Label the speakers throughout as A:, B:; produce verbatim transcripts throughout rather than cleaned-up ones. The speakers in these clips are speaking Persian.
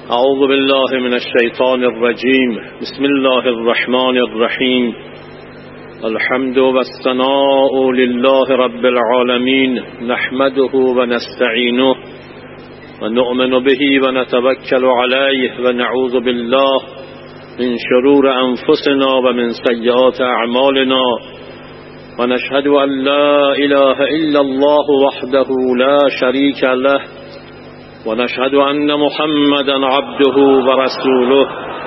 A: اعوذ بالله من الشیطان الرجیم. بسم الله الرحمن الرحیم. الحمد والثناء لله رب العالمین، نحمده ونستعینه ونؤمن به ونتوکل علیه ونعوذ بالله من شرور انفسنا ومن سیئات اعمالنا ونشهد ان لا اله الا الله وحده لا شریک له ونشهد ان محمدا عبده ورسوله.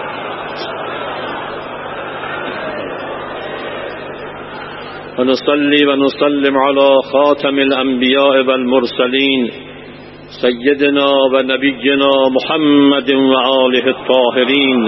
A: ونصلي ونسلم على خاتم الانبیاء والمرسلین سیدنا و نبینا محمد و آله الطاهرین.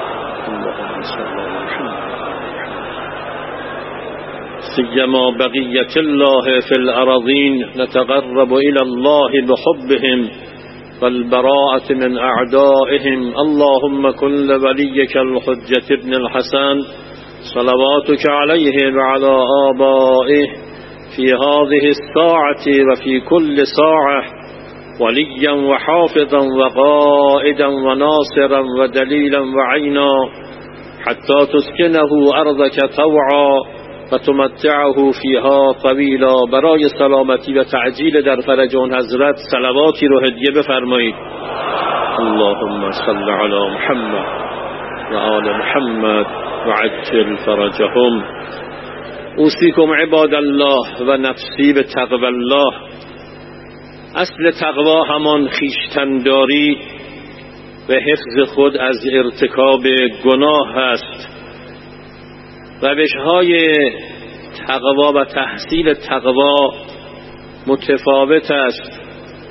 A: سیما بقیة الله في الأراضین نتقرب إلى الله بحبهم والبراءة من أعدائهم. اللهم كن لوليك الحجة ابن الحسن صلواتك عليه وعلى آبائه في هذه الساعة وفي كل ساعة وليا وحافظا وقائدا وناصرا ودليلا وعينا حتى تسكنه أرضك طوعا وتمتعه فيها طويلا. برای سلامتی و تعجیل در فرج اون حضرت صلواتی رو هدیه بفرمایید. اللهم صل علی محمد و آل محمد و عجل فرجهم. اوصیکم عباد الله و نفسی به تقوی الله. اصل تقوا همان خویشتن‌داری و حفظ خود از ارتکاب گناه است. روش‌های تقوا و تحصیل تقوا متفاوت است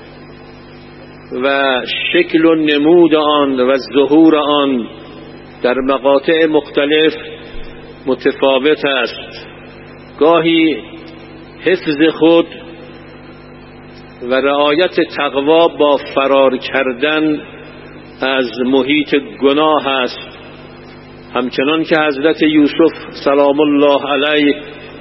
A: و شکل و نمود آن و ظهور آن در مقاطع مختلف متفاوت است. گاهی حفظ خود و رعایت تقوا با فرار کردن از محیط گناه است، همچنان که حضرت یوسف سلام الله علیه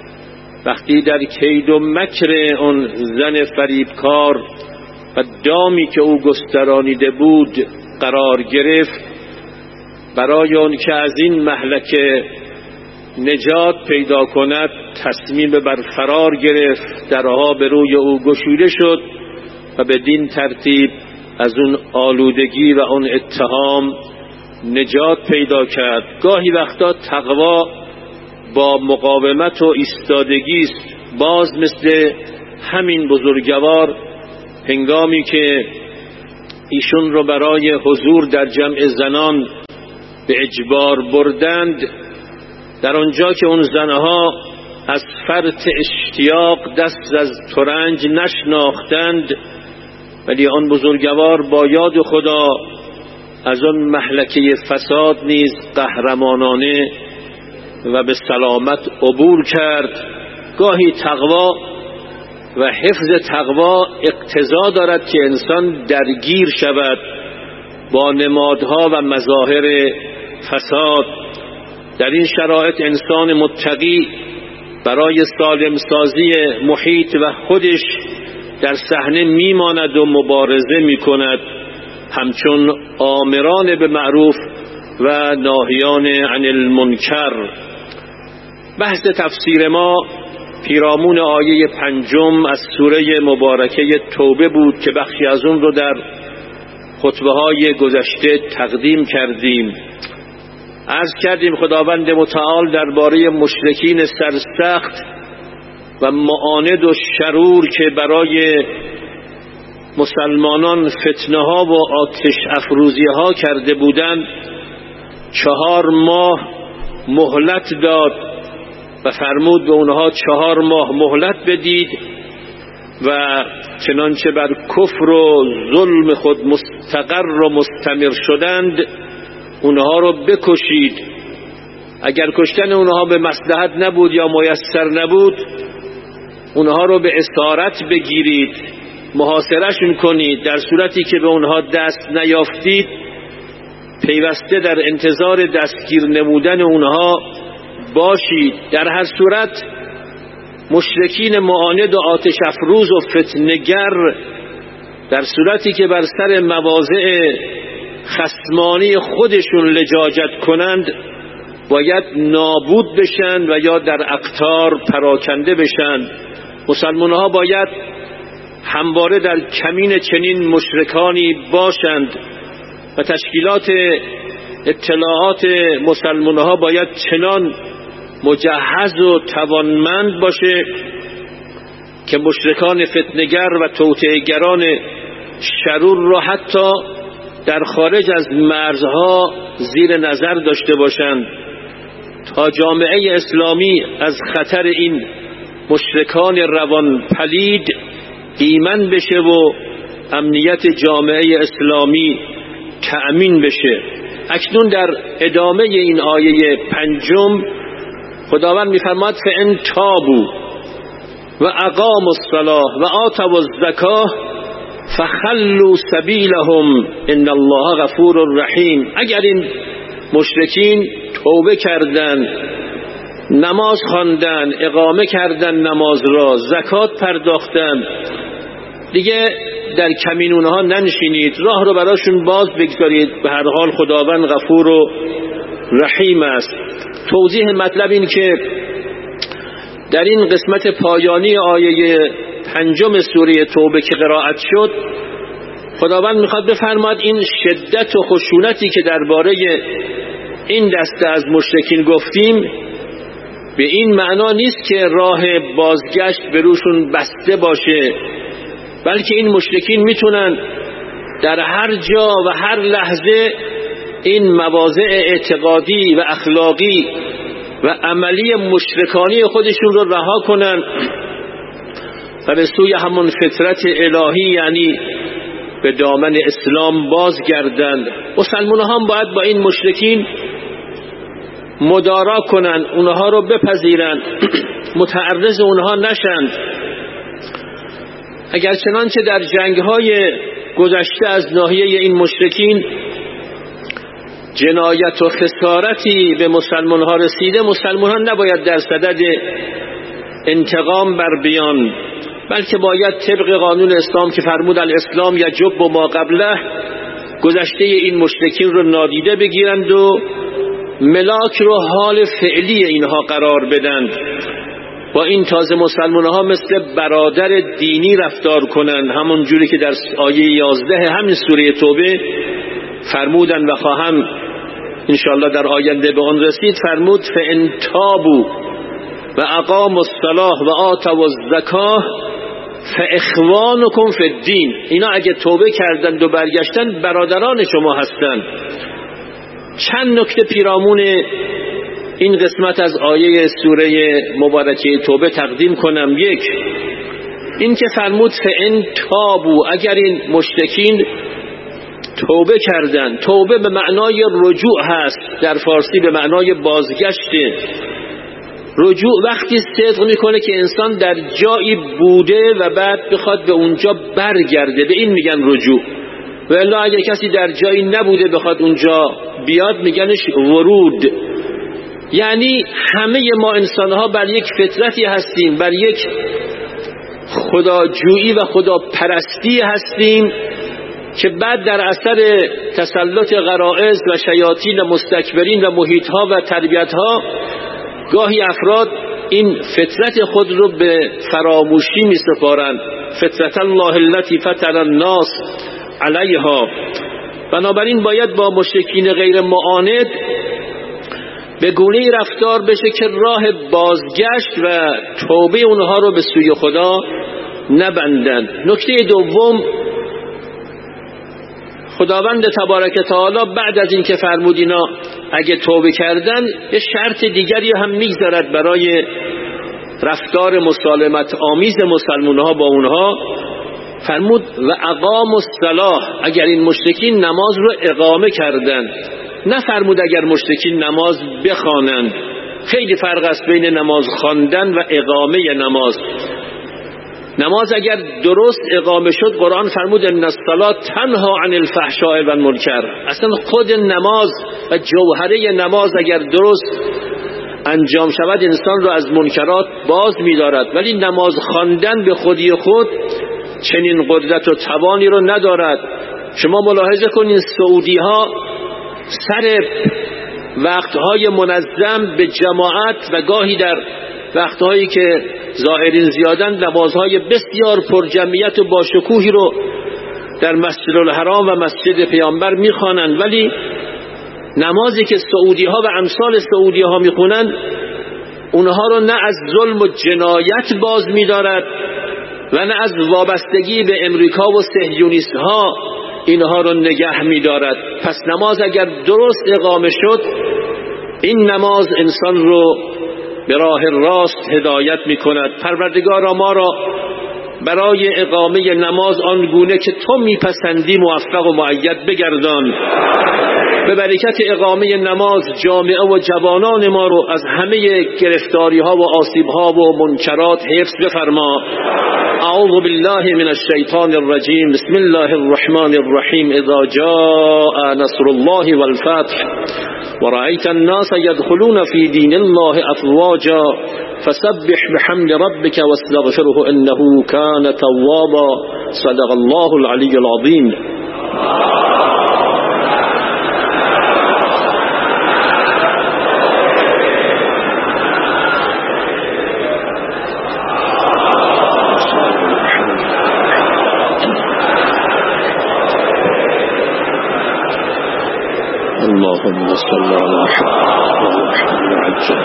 A: وقتی در کید و مکر اون زن فریبکار و دامی که او گسترانیده بود قرار گرفت، برای اون که از این مهلکه نجات پیدا کند تصمیم بر فرار گرفت. درها به روی او گشوده شد و بدین ترتیب از اون آلودگی و اون اتهام نجات پیدا کرد. گاهی وقتا تقوا با مقاومت و ایستادگی است. باز مثل همین بزرگوار هنگامی که ایشون رو برای حضور در جمع زنان به اجبار بردند، در آنجا که اون زنها از فرط اشتیاق دست از ترنج نشناختند، ولی آن بزرگوار با یاد خدا از آن مهلکه فساد نیز قهرمانانه و به سلامت عبور کرد. گاهی تقوا و حفظ تقوا اقتضا دارد که انسان درگیر شود با نمادها و مظاهر فساد. در این شرایط انسان متقی برای سالم سازی محیط و خودش در صحنه میماند و مبارزه میکند، همچون آمران به معروف و ناهیان عن المنکر. بحث تفسیر ما پیرامون آیه پنجم از سوره مبارکه توبه بود که بخشی از اون رو در خطبه های گذشته تقدیم کردیم. عرض کردیم خداوند متعال درباره مشرکین سرسخت و معاند و شرور که برای مسلمانان فتنه ها و آتش افروزی ها کرده بودند چهار ماه مهلت داد و فرمود به اونها چهار ماه مهلت بدید و چنانچه بر کفر و ظلم خود مستقر و مستمر شدند اونها رو بکشید. اگر کشتن اونها به مصلحت نبود یا میسر نبود، اونها رو به اسارت بگیرید، محاصرهشون کنید. در صورتی که به اونها دست نیافتید پیوسته در انتظار دستگیر نمودن اونها باشید. در هر صورت مشرکین معاند و آتش افروز و فتنگر در صورتی که بر سر مواضع خصمانه خودشون لجاجت کنند باید نابود بشن و یا در اقطار پراکنده بشن. مسلمان ها باید همواره در کمین چنین مشرکانی باشند و تشکیلات اطلاعات مسلمان ها باید چنان مجهز و توانمند باشه که مشرکان فتنگر و توطئه‌گران شرور را حتی در خارج از مرزها زیر نظر داشته باشند تا جامعه اسلامی از خطر این مشرکان روان پلید ایمن بشه و امنیت جامعه اسلامی تأمین بشه. اکنون در ادامه این آیه پنجم خداوند می‌فرماید فإن تابوا و اقاموا الصلاة و آتوا الزکاة فخلوا سبیلهم ان الله غفور رحیم. اگر این مشرکین توبه کردن، نماز خواندن، اقامه کردن نماز را، زکات پرداختن، دیگه در کمین اونها ننشینید، راه رو براشون باز بگذارید. به هر حال خداوند غفور و رحیم است. توضیح مطلب این که در این قسمت پایانی آیه پنجم سوره توبه که قرائت شد خداوند میخواد بفرماید این شدت و خشونتی که درباره این دسته از مشرکین گفتیم به این معنا نیست که راه بازگشت به روشون بسته باشه، بلکه این مشرکین میتونن در هر جا و هر لحظه این مواضع اعتقادی و اخلاقی و عملی مشرکانی خودشون رو رها کنن و به سوی همون فطرت الهی یعنی به دامن اسلام بازگردند. مسلمان هم باید با این مشرکین مدارا کنن، اونها رو بپذیرن، متعرض اونها نشند. اگر چنانچه در جنگ‌های گذشته از ناحیه این مشرکین جنایت و خسارتی به مسلمان ها رسیده، مسلمان ها نباید در صدد انتقام بر بیان، بلکه باید طبق قانون اسلام که فرمود الاسلام یجب ما قبله گذشته این مشرکین رو نادیده بگیرند و ملاک رو حال فعلی اینها قرار بدند. با این تازه مسلمان ها مثل برادر دینی رفتار کنند، همون جوری که در آیه یازده همین سوره توبه فرمودن و خواهم انشاءالله در آینده به آن رسید. فرمود فإن تابوا و اقاموا الصلاة و آتوا الزکاة فاخوانکم فی الدین. اینا اگه توبه کردند و برگشتن برادران شما هستند. چند نکته پیرامون این قسمت از آیه سوره مبارکه توبه تقدیم کنم. یک، این که فرمود فإن تابوا، اگر این مشرکین توبه کردن، توبه به معنای رجوع هست، در فارسی به معنای بازگشته. رجوع وقتی صدق میکنه که انسان در جایی بوده و بعد بخواد به اونجا برگرده، به این میگن رجوع. و الا اگر کسی در جایی نبوده بخواد اونجا بیاد میگنش ورود. یعنی همه ما انسانها بر یک فطرتی هستیم، بر یک خداجویی و خداپرستی هستیم که بعد در اثر تسلط غرائز و شیاطین مستکبرین و محیطها و تربیتها گاهی افراد این فطرت خود رو به فراموشی می سپارند. فطرت الله التي فطر الناس علیها. بنابراین باید با مشرکین غیر معاند به گونه‌ای رفتار بشه که راه بازگشت و توبه اونها رو به سوی خدا نبندند. نکته دوم، خداوند تبارک تعالی بعد از این که فرمود اینا اگه توبه کردن یه شرط دیگری هم میگذارد برای رفتار مسالمت آمیز مسلمان‌ها با اونها. فرمود و اقام الصلاة، اگر این مشرکین نماز رو اقامه کردن. نه فرمود اگر مشرکین نماز بخوانند. خیلی فرق است بین نماز خواندن و اقامه نماز. نماز اگر درست اقامه شد، قرآن فرمود ان الصلاة تنها عن الفحشاء و المنکر. اصلا خود نماز و جوهره نماز اگر درست انجام شود انسان رو از منکرات باز می‌دارد، ولی نماز خواندن به خودی خود چنین قدرت و توانی رو ندارد. شما ملاحظه کنید سعودی ها سر وقتهای منظم به جماعت و گاهی در وقتهایی که زائرین زیادن نمازهای بسیار پرجمعیت و با شکوهی رو در مسجد الحرام و مسجد پیامبر میخوانند، ولی نمازی که سعودی ها و امثال سعودی ها میخونند اونها رو نه از ظلم و جنایت باز می‌دارد و نه از وابستگی به امریکا و صهیونیست ها اینها رو نگه می‌دارد. پس نماز اگر درست اقامه شد، این نماز انسان رو به راه راست هدایت می‌کند. پروردگارا ما را برای اقامه نماز آنگونه که تو میپسندی موفق و مؤید بگردان. به برکت اقامه نماز جامعه و جوانان ما رو از همه گرفتاری ها و آسیب ها و منکرات حفظ بفرما. اعوذ بالله من الشیطان الرجیم. بسم الله الرحمن الرحیم. اذا جاء نصر الله والفتح ورأيت الناس يدخلون في دين الله أفواجا فسبح بحمد ربك واستغفره إنه كان توابا. صدق الله العلي العظيم. اللهم صل على محمد عجل.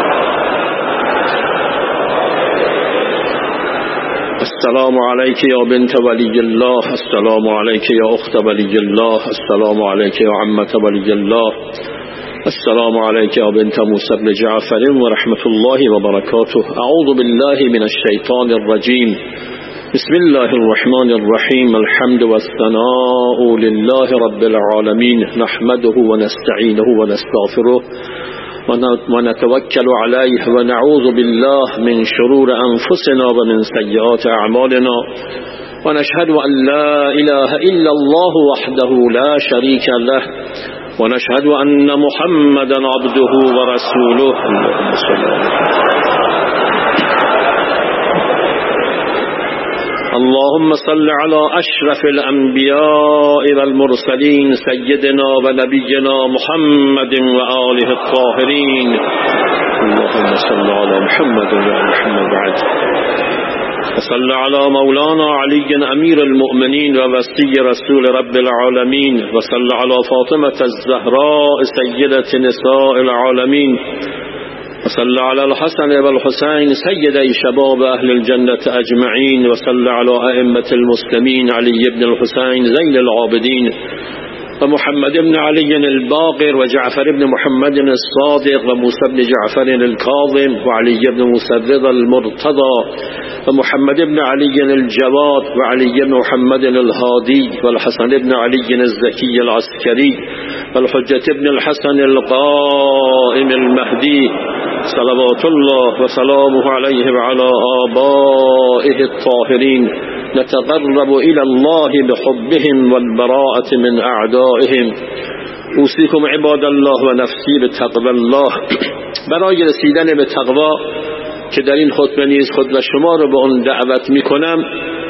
A: السلام عليك يا بنت ولي الله. السلام عليك يا أخت ولي الله. السلام عليك يا عمة ولي الله. السلام عليك يا بنت موسى بن جعفر ورحمة الله وبركاته. أعوذ بالله من الشيطان الرجيم. بسم الله الرحمن الرحيم. الحمد والثناء لله رب العالمين. نحمده ونستعينه ونستغفره ونتوكل عليه ونعوذ بالله من شرور أنفسنا ومن سيئات أعمالنا ونشهد أن لا إله إلا الله وحده لا شريك له ونشهد أن محمدا عبده ورسوله. اللهم صل على أشرف الأنبياء والمرسلين سيدنا ونبينا محمد وآله الطاهرين. اللهم صل على محمد وعلى محمد بعد. وصل على مولانا علي أمير المؤمنين ووصي رسول رب العالمين. وصل على فاطمة الزهراء سيدة نساء العالمين. وصل على الحسن والحسين سيدي شباب أهل الجنة أجمعين. وصل على أئمة المسلمين علي بن الحسين زين العابدين ومحمد بن علي الباقر وجعفر بن محمد الصادق وموسى بن جعفر الكاظم وعلي بن موسى الرضا المرتضى ومحمد بن علي الجواد وعلي بن محمد الهادي والحسن بن علي الزكي العسكري والحجة بن الحسن القائم المهدي صلوات الله وسلامه عليه وعلى آبائه الطاهرين. نتقرب إلى الله بحبهم والبراءة من أعدائهم. اوصيكم عباد الله و نفسی به تقوی الله. برای رسیدن به تقوا که در این خطبه نیز خود و شما رو به اون دعوت میکنم،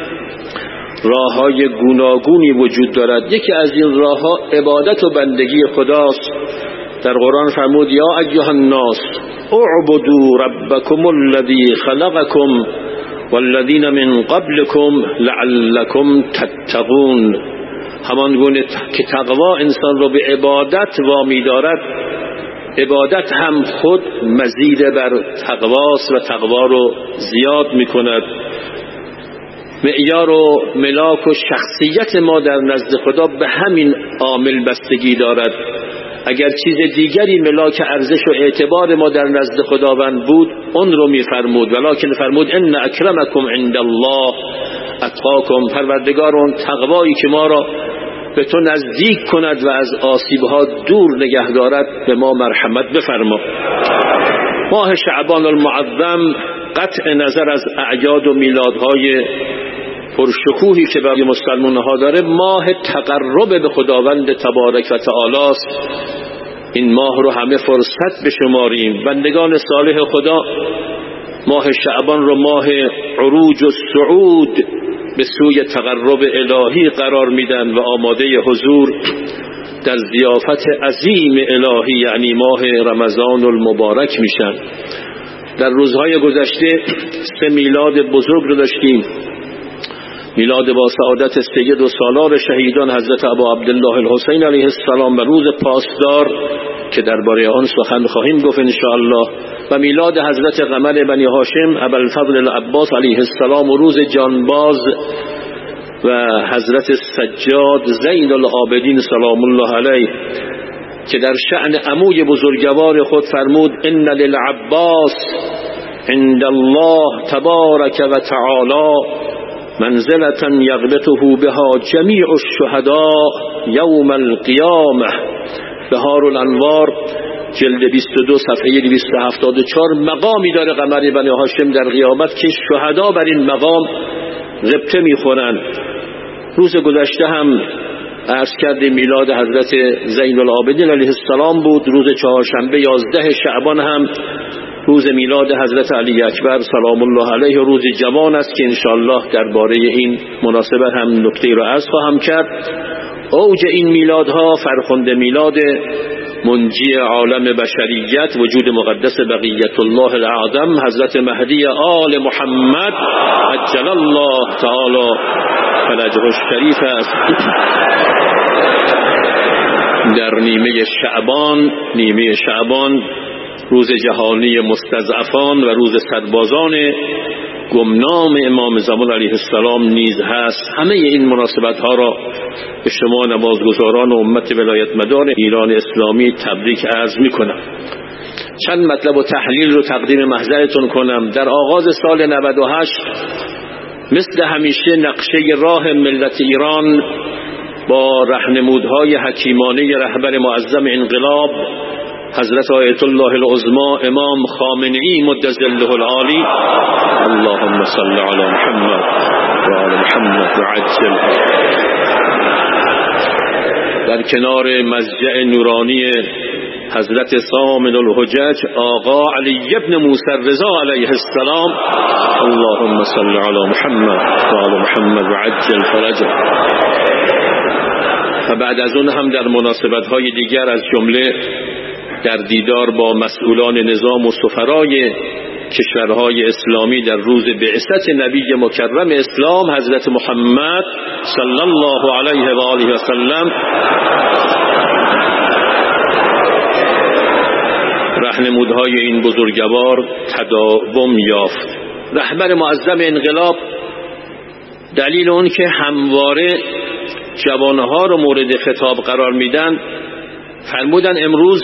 A: راههای گوناگونی وجود دارد. یکی از این راهها عبادت و بندگی خداست. در قرآن فرمود یا ایها الناس اعبدوا ربکم الذی خلقکم والذین من قبلکم لعلکم تتقون. همان گونه که تقوا انسان رو به عبادت وامی دارد، عبادت هم خود مزید بر تقواست و تقوا رو زیاد می کند. معیار و ملاک و شخصیت ما در نزد خدا به همین عامل بستگی دارد. اگر چیز دیگری ملاک ارزش و اعتبار ما در نزد خداوند بود، اون رو می‌فرمود. ولکن فرمود ان اکرمکم عند الله اتقاکم. پروردگار اون تقوایی که ما را به تو نزدیک کند و از آسیبها دور نگه دارد به ما مرحمت بفرما. ماه شعبان المعظم قطع نظر از اعیاد و میلادهای پرشکوهی که برای مسلمان ها داره، ماه تقرب به خداوند تبارک و تعالی است. این ماه رو همه فرصت بشماریم. بندگان صالح خدا ماه شعبان رو ماه عروج و صعود به سوی تقرب الهی قرار میدن و آماده حضور در ضیافت عظیم الهی یعنی ماه رمضان المبارک میشن. در روزهای گذشته سه میلاد بزرگ رو داشتیم. میلاد با سعادت سید و سالار شهیدان حضرت ابا عبدالله الحسین علیه السلام و روز پاسدار که درباره آن سخن خواهیم گفت ان شاء الله، و میلاد حضرت قمر بنی هاشم ابوالفضل العباس علیه السلام و روز جانباز و حضرت سجاد زین العابدین سلام الله علیه که در شأن عموی بزرگوار خود فرمود ان للعباس عند الله تبارک و تعالی منزلة یغبطه بها جمیع الشهداء یوم القیامه. بهار الانوار جلد بیست و دو صفحه دویست و هفتاد و چهار مقامی داره قمر بنی هاشم در قیامت که شهدا بر این مقام غبطه میخورن. روز گذشته هم عرض کردیم میلاد حضرت زین العابدین علیه السلام بود. روز چهارشنبه یازده شعبان هم روز میلاد حضرت علی اکبر سلام الله علیه و روز جوان است که انشاءالله درباره این مناسبت هم نکته را عرض خواهم کرد. اوج این میلادها فرخنده میلاد منجی عالم بشریت وجود مقدس بقیت الله الاعظم حضرت مهدی آل محمد عجل الله تعالی فرجه الشریف است. در نیمه شعبان نیمه شعبان روز جهانی مستضعفان و روز سربازان گمنام امام زمان علیه السلام نیز هست. همه این مناسبت ها را به شما نمازگزاران و امت ولایت مدار ایران اسلامی تبریک عرض می کنم. چند مطلب و تحلیل رو تقدیم محضرتون کنم. در آغاز سال نود و هشت مثل همیشه نقشه راه ملت ایران با راهنمودهای حکیمانه رهبر معظم انقلاب حضرت آیت الله العظما امام خامنه‌ای مدظله العالی اللهم صل علی محمد و آل محمد و عجل در کنار مضجع نورانی حضرت ثامن الحجج آقا علی ابن موسی رضا علیه السلام اللهم صل علی محمد و آل محمد و عجل فرجه. و بعد از اون هم در مناسبت‌های دیگر از جمله در دیدار با مسئولان نظام و سفرای کشورهای اسلامی در روز بعثت نبی مکرم اسلام حضرت محمد صلی الله علیه و آله و سلم راهنمودهای این بزرگوار تداوم یافت. رهبر معظم انقلاب دلیل اون که همواره جوانها رو مورد خطاب قرار میدن فرمودن امروز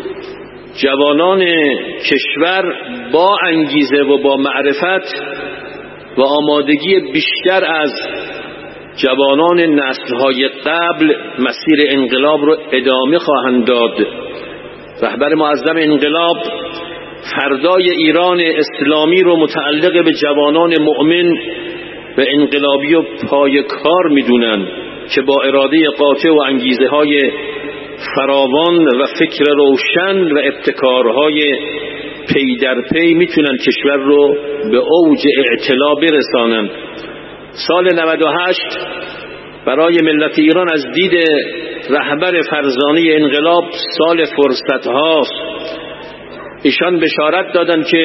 A: جوانان کشور با انگیزه و با معرفت و آمادگی بیشتر از جوانان نسل‌های قبل مسیر انقلاب رو ادامه خواهند داد. رهبر معظم انقلاب فردای ایران اسلامی رو متعلق به جوانان مؤمن و انقلابی و پایه‌کار میدونن که با اراده قاطع و انگیزه های فراوان و فکر روشن و ابتکارهای پی در پی میتونن کشور رو به اوج اعتلا برسانن. سال نود و هشت برای ملت ایران از دید رهبر فرزانه انقلاب سال فرصت هاست. ایشان بشارت دادن که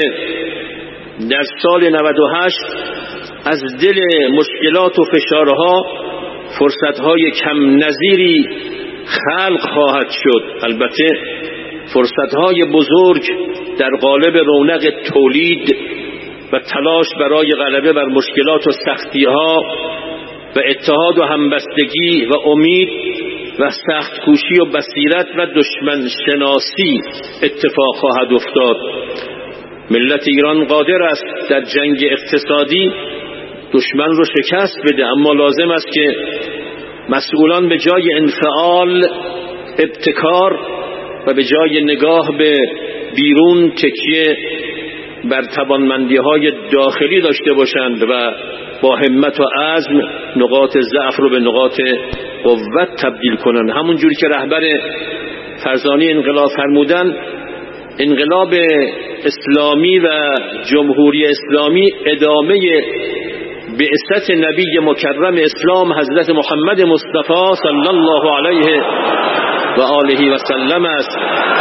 A: در سال نود و هشت از دل مشکلات و فشارها فرصتهای کم نظیری خلق خواهد شد. البته فرصتهای بزرگ در قالب رونق تولید و تلاش برای غلبه بر مشکلات و سختیها و اتحاد و همبستگی و امید و سخت کوشی و بصیرت و دشمن شناسی اتفاق خواهد افتاد. ملت ایران قادر است در جنگ اقتصادی دشمن رو شکست بده، اما لازم است که مسئولان به جای انفعال ابتکار و به جای نگاه به بیرون تکیه بر توانمندی‌های داخلی داشته باشند و با همت و عزم نقاط ضعف رو به نقاط قوت تبدیل کنند. همون جوری که رهبر فرزانه انقلاب فرمودن انقلاب اسلامی و جمهوری اسلامی ادامه بعثت نبی مکرم اسلام حضرت محمد مصطفی صلی الله علیه و آله و سلم است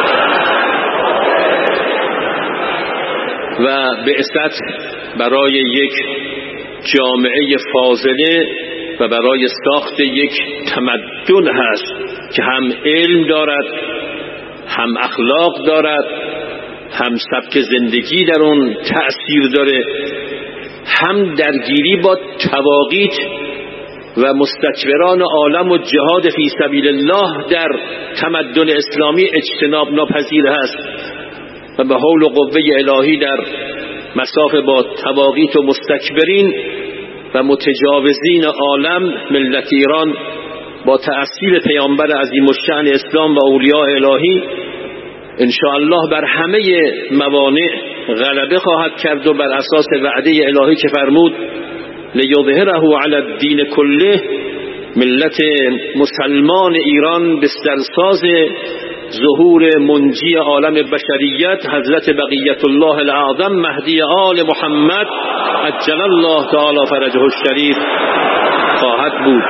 A: و بعثت برای یک جامعه فاضله و برای ساخت یک تمدن هست که هم علم دارد، هم اخلاق دارد، هم سبک زندگی در اون تأثیر داره، هم درگیری با طواغیت و مستکبران عالم و جهاد فی سبیل الله در تمدن اسلامی اجتناب ناپذیر هست و به حول و قوه الهی در مسافه با طواغیت و مستکبرین و متجاوزین عالم ملت ایران با تأثیر پیامبر عظیم الشأن اسلام و اولیاء الهی انشاءالله بر همه موانع غلبه خواهد کرد و بر اساس وعده الهی که فرمود لیظهره علی الدین کله، ملت مسلمان ایران بسترساز ظهور منجی عالم بشریت حضرت بقیت الله الاعظم مهدی آل محمد عجل الله تعالی فرجه الشریف خواهد بود.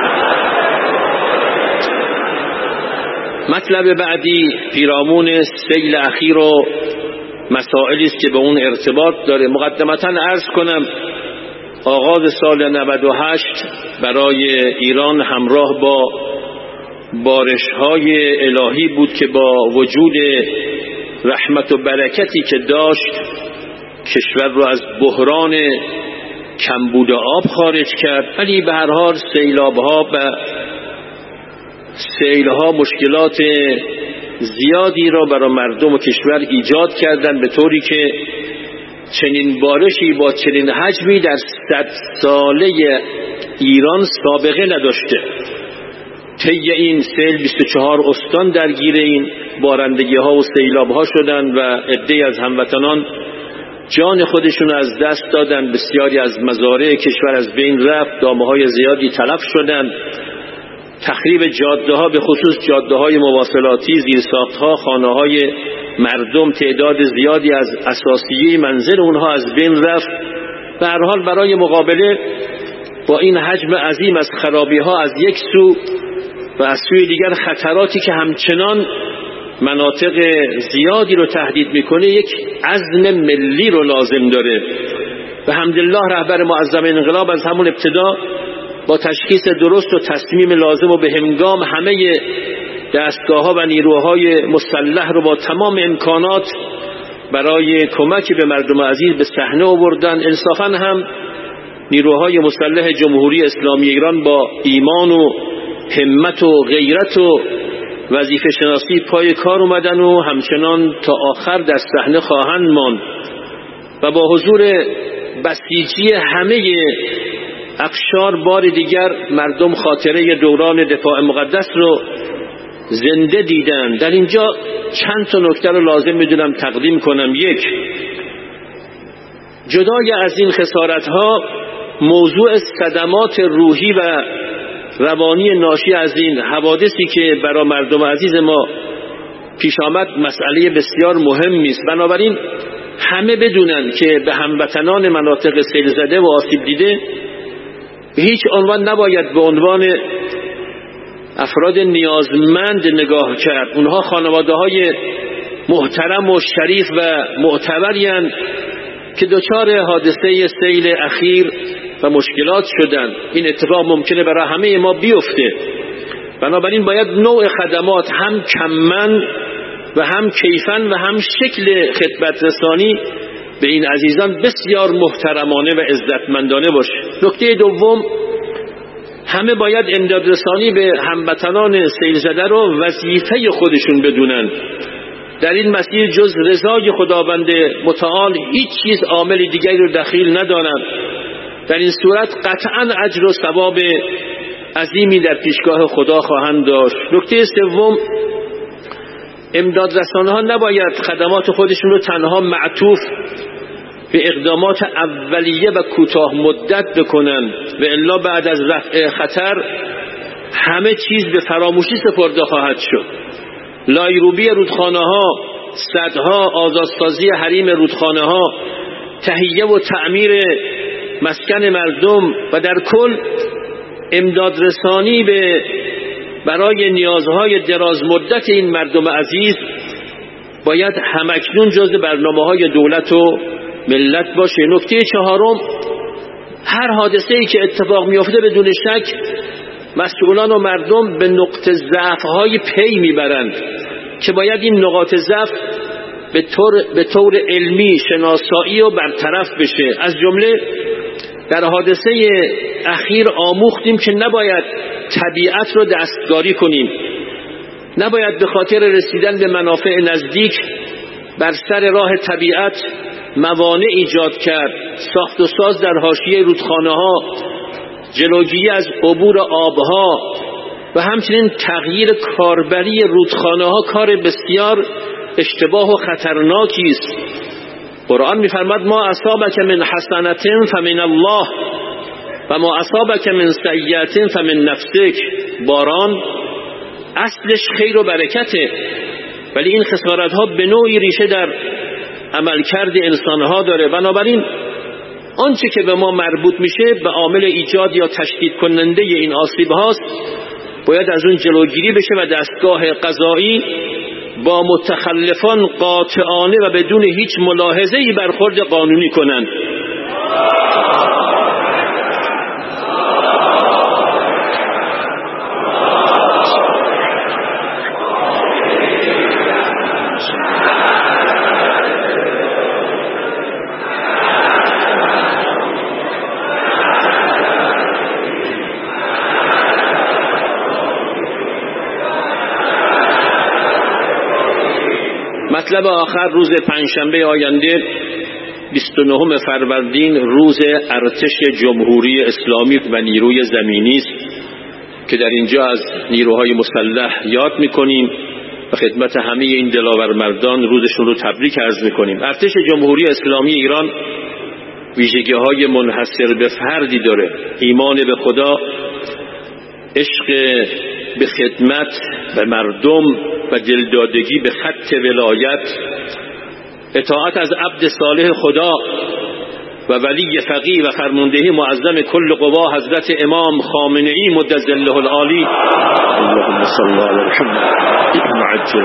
A: مطلب بعدی پیرامون سیل اخیر و مسائلی است که به اون ارتباط داره. مقدمتا عرض کنم آغاز سال نود و هشت برای ایران همراه با بارش‌های الهی بود که با وجود رحمت و برکتی که داشت کشور رو از بحران کمبود آب خارج کرد، ولی به هر حال سیلاب‌ها و سیل‌ها مشکلات زیادی را برای مردم و کشور ایجاد کردند، به طوری که چنین بارشی با چنین حجمی در صد ساله ایران سابقه نداشته. طی این سیل بیست و چهار استان درگیر این بارندگی ها و سیلاب ها شدند و عده‌ای از هموطنان جان خودشون از دست دادند، بسیاری از مزارع کشور از بین رفت، دامه های زیادی تلف شدند، تخریب جاده ها به خصوص جاده های مواصلاتی، زیرساخت ها، خانه های مردم، تعداد زیادی از اساسیه منزل اونها از بین رفت. به هر حال برای مقابله با این حجم عظیم از خرابی ها از یک سو و از سوی دیگر خطراتی که همچنان مناطق زیادی رو تهدید میکنه یک عزم ملی رو لازم داره. و الحمدلله رهبر معظم انقلاب از همون ابتدا با تشخیص درست و تصمیم لازم و به هنگام همه دستگاه ها و نیروهای مسلح رو با تمام امکانات برای کمک به مردم عزیز به صحنه آوردن. انصافا هم نیروهای مسلح جمهوری اسلامی ایران با ایمان و همت و غیرت و وظیفه شناسی پای کار اومدن و همچنان تا آخر در صحنه خواهند ماند و با حضور بسیجی همه اقشار بار دیگر مردم خاطره دوران دفاع مقدس رو زنده دیدن. در اینجا چند تا نکته رو لازم میدونم تقدیم کنم. یک، جدای از این خسارت ها موضوع صدمات روحی و روانی ناشی از این حوادثی که برای مردم عزیز ما پیش آمد مسئله بسیار مهمی است. بنابراین همه بدونن که به هموطنان مناطق سیل زده و آسیب دیده به هیچ عنوان نباید به عنوان افراد نیازمند نگاه کرد. اونها خانواده های محترم و شریف و معتبرین که دچار حادثه سیل اخیر و مشکلات شدن. این اتفاق ممکنه برای همه ما بیفته. بنابراین باید نوع خدمات هم کمن و هم کیفن و هم شکل خدمت رسانی به این عزیزان بسیار محترمانه و عزتمندانه باشه. نکته دوم، همه باید امداد رسانی به هموطنان سیل زده رو وظیفه خودشون بدونن. در این مسیر جز رضای خداوند متعال هیچ چیز عامل دیگری رو دخیل ندارن. در این صورت قطعا اجر و ثواب عظیمی در پیشگاه خدا خواهند داشت. نکته سوم، امداد رسانه ها نباید خدمات خودشون رو تنها معطوف به اقدامات اولیه و کوتاه مدت بکنن و الا بعد از رفع خطر همه چیز به فراموشی سپرده خواهد شد. لایروبی رودخانه ها، سدها، آزادسازی حریم رودخانه ها، تهیه و تعمیر مسکن مردم و در کل امداد رسانی به برای نیازهای دراز مدت این مردم عزیز باید همکنون جزء برنامه‌های دولت و ملت باشه. نکته چهارم، هر حادثه‌ای که اتفاق میفته بدون شک مسئولان و مردم به نقطه ضعف‌های پی میبرند که باید این نقاط ضعف به طور به طور علمی شناسایی و برطرف بشه. از جمله در حادثه اخیر آموختیم که نباید طبیعت رو دستکاری کنیم، نباید به خاطر رسیدن به منافع نزدیک بر سر راه طبیعت موانع ایجاد کرد، ساخت و ساز در حاشیه رودخانه‌ها، جلوگیری از عبور آبها و همچنین تغییر کاربری رودخانه‌ها کار بسیار اشتباه و خطرناکی است. قرآن می‌فرماید ما اصابک من حسنة فمن الله و ما اصابک من سیئة فمن نفسک. باران اصلش خیر و برکته، ولی این خسارت‌ها به نوعی ریشه در عملکرد انسان‌ها داره. بنابراین آنچه که به ما مربوط میشه به عامل ایجاد یا تشدید کننده این آسیب هاست باید از اون جلوگیری بشه و دستگاه قضایی با متخلفان قاطعانه و بدون هیچ ملاحظه‌ای برخورد قانونی کنند. مطلب آخر، روز پنجشنبه آینده بیست و نهم فروردین روز ارتش جمهوری اسلامی و نیروی زمینی است که در اینجا از نیروهای مسلح یاد میکنیم و خدمت همه این دلاور مردان روزشون رو تبریک عرض میکنیم. ارتش جمهوری اسلامی ایران ویژگی‌های منحصر به فردی داره: ایمان به خدا، عشق به خدمت به مردم و دلدادگی به خط ولایت، اطاعت از عبد صالح خدا و ولی فقیه و فرماندهی معظم کل قوا حضرت امام خامنه‌ای مدظله العالی. اللهم صل علی محمد معجل.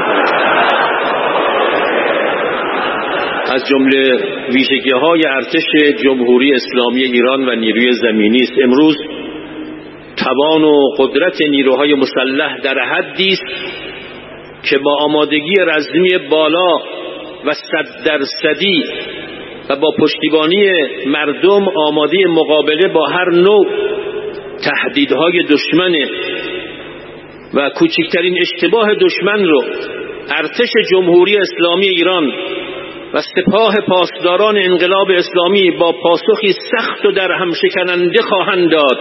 A: از جمله ویژگی‌های ارتش جمهوری اسلامی ایران و نیروی زمینی است. امروز توان و قدرت نیروهای مسلح در حدی است که با آمادگی رزمی بالا و صد درصدی و با پشتیبانی مردم آماده مقابله با هر نوع تهدیدهای دشمنه و کوچکترین اشتباه دشمن رو ارتش جمهوری اسلامی ایران و سپاه پاسداران انقلاب اسلامی با پاسخی سخت و در هم شکننده خواهند داد.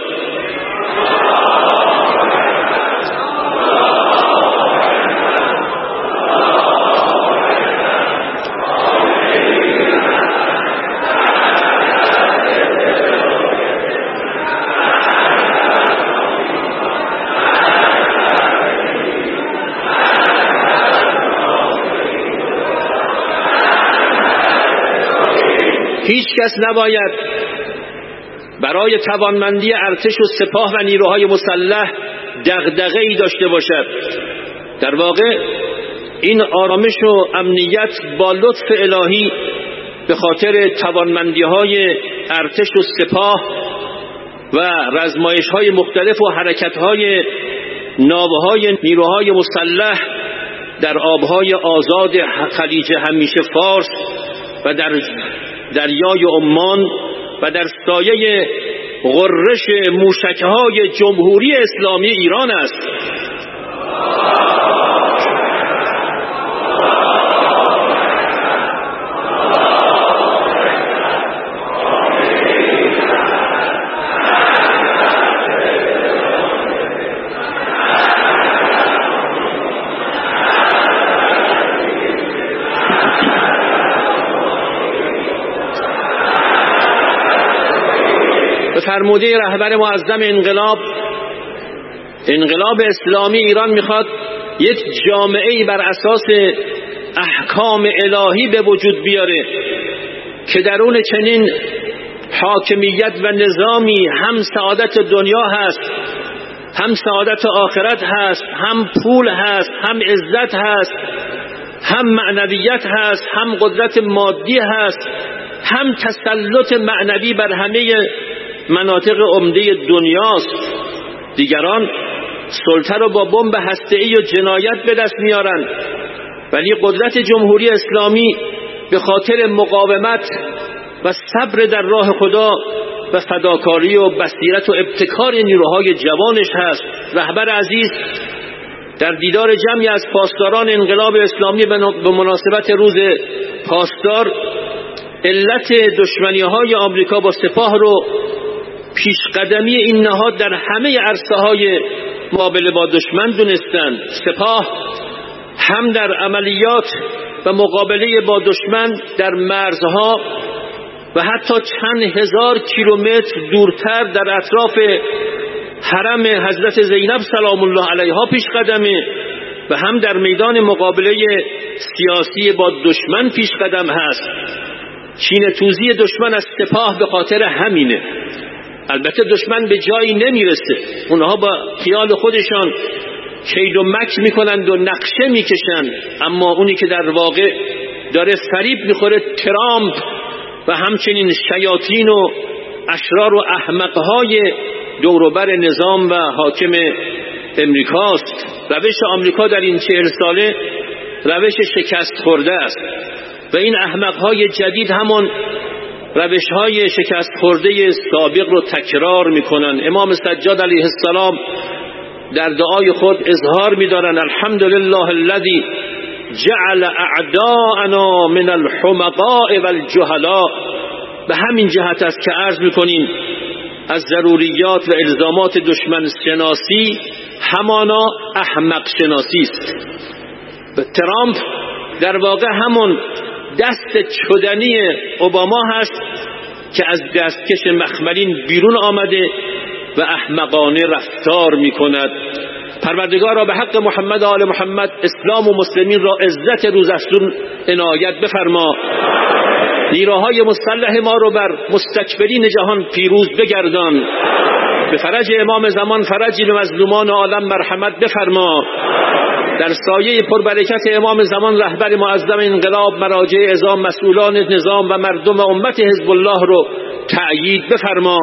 A: هیچ کس نباید برای توانمندی ارتش و سپاه و نیروهای مسلح دغدغه‌ای داشته باشد. در واقع این آرامش و امنیت با لطف الهی به خاطر توانمندی‌های ارتش و سپاه و رزمایش‌های مختلف و حرکت‌های ناوهای نیروهای مسلح در آبهای آزاد خلیج همیشه فارس و در دریای عمان و در سایه غرش موشک‌های جمهوری اسلامی ایران است. فرموده رهبر معظم انقلاب انقلاب اسلامی ایران میخواد یک جامعه‌ای بر اساس احکام الهی به وجود بیاره که در اون چنین حاکمیت و نظامی هم سعادت دنیا هست، هم سعادت آخرت هست، هم پول هست، هم عزت هست، هم معنویت هست، هم قدرت مادی هست، هم تسلط معنوی بر همه مناطق عمده دنیاست. دیگران سلطه رو با بمب هسته‌ای و جنایت به دست میارن، ولی قدرت جمهوری اسلامی به خاطر مقاومت و صبر در راه خدا و فداکاری و بصیرت و ابتکار نیروهای جوانش هست. رهبر عزیز در دیدار جمعی از پاسداران انقلاب اسلامی به مناسبت روز پاسدار علت دشمنی‌های آمریکا با سپاه رو پیشقدمی این نهاد در همه عرصه‌های مقابله با دشمن دونستند. سپاه هم در عملیات و مقابله با دشمن در مرزها و حتی چند هزار کیلومتر دورتر در اطراف حرم حضرت زینب سلام الله علیها پیش قدمه و هم در میدان مقابله سیاسی با دشمن پیش قدم هست. چین توزی دشمن از سپاه به خاطر همینه. البته دشمن به جایی نمیرسه، اونها با خیال خودشان کید و مکر میکنند و نقشه میکشند، اما اونی که در واقع داره فریب میخوره ترامپ و همچنین شیاطین و اشرار و احمقهای دوروبر نظام و حاکم امریکاست. روش آمریکا در این چهل ساله روش شکست خورده است و این احمقهای جدید همان روشهای شکست خورده سابق رو تکرار میکنن. امام سجاد علیه السلام در دعای خود اظهار می‌دارن الحمدلله الذی جعل اعداءنا من الحمقاء والجهلاء. به همین جهت است که عرض می‌کنیم از ضروریات و الزامات دشمن شناسی همانا احمق شناسی است. و ترامپ در واقع همون دست چدنی اوباما هست که از دستکش مخملین بیرون آمده و احمقانه رفتار می کند. پروردگارا به حق محمد و آل محمد اسلام و مسلمین را عزت روزافزون عنایت بفرما. نیروهای مسلح ما رو بر مستکبرین جهان پیروز بگردان. به فرج امام زمان فرجی به مظلومان عالم مرحمت بفرما. در سایه پربرکت امام زمان رهبر معظم انقلاب مراجع اعظام مسئولان نظام و مردم امت حزب الله رو تأیید بفرما.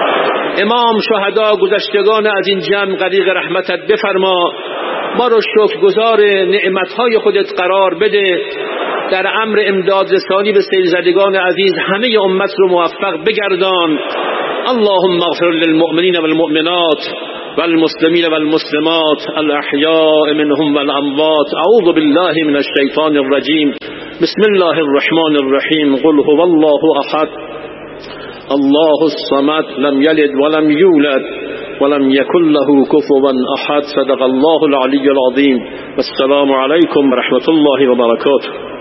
A: امام شهدا گذشتگان از این جمع غریق رحمتت بفرما. ما رو شکرگزار نعمتهای خودت قرار بده. در امر امداد رسانی به سیلزدگان عزیز همه امت رو موفق بگردان. اللهم اغفر للمؤمنین والمؤمنات والمسلمین والمسلمات الاحیاء منهم والاموات. اعوذ بالله من الشیطان الرجیم. بسم الله الرحمن الرحیم. قل هو الله احد الله الصمد لم يلد ولم يولد ولم يكن له كفوا احد. صدق الله العلی العظیم. والسلام علیکم ورحمة الله وبرکاته.